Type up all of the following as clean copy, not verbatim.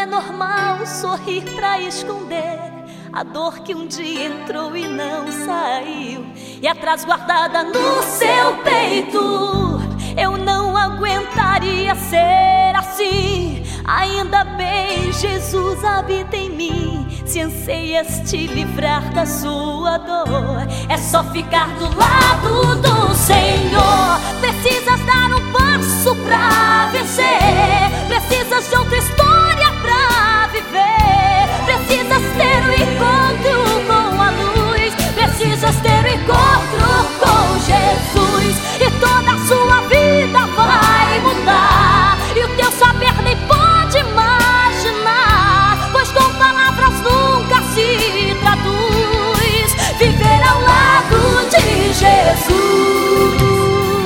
é normal sorrir pra esconder a dor que um dia entrou e não saiu, e atrás guardada no seu peito. Eu não aguentaria ser assim. Ainda bem, Jesus habita em mim. Se anseias te livrar da sua dor, é só ficar do lado do Senhor. Precisas dar um passo pra vencer, precisas de outra história pra viver, precisas ter um encontro com a luz, precisas ter um encontro com Jesus, e toda a sua vida vai mudar, e o teu saber nem pode imaginar, pois com palavras nunca se traduz viver ao lado de Jesus.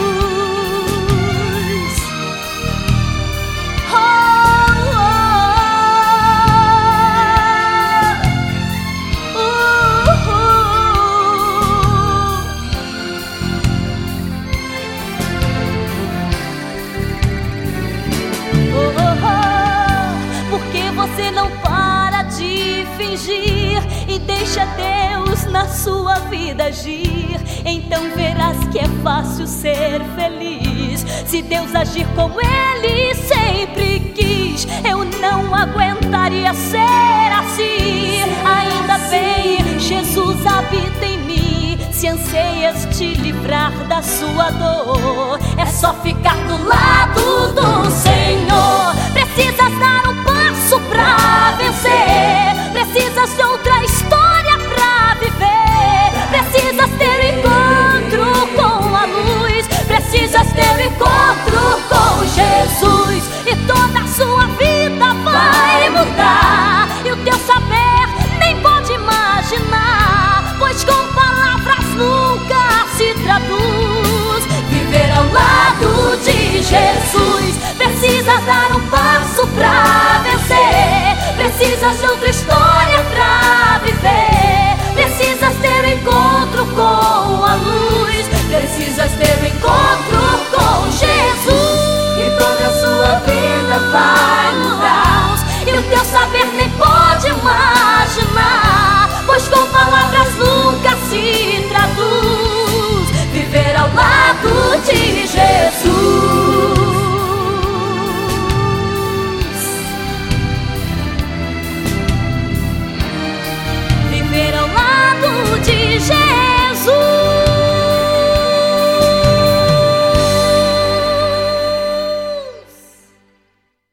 Você não para de fingir e deixa Deus na sua vida agir. Então verás que é fácil ser feliz se Deus agir como Ele sempre quis. Eu não aguentaria ser assim. Ainda bem, Jesus habita em mim. Se anseias te livrar da sua dor, é só ficar do lado do Senhor. Precisas dar um passo pra vencer, precisas de outra história pra viver, precisas ter encontro com a luz, precisas ter encontro com Jesus, e toda a sua vida vai mudar, e o teu saber nem pode imaginar, pois com palavras nunca se traduz viver ao lado de Jesus. Precisas dar um passo pra vencer, precisas de outra história pra viver, precisas ter encontro com a luz, precisas ter encontro com Jesus, e toda a sua vida vai mudar, e o teu saber nem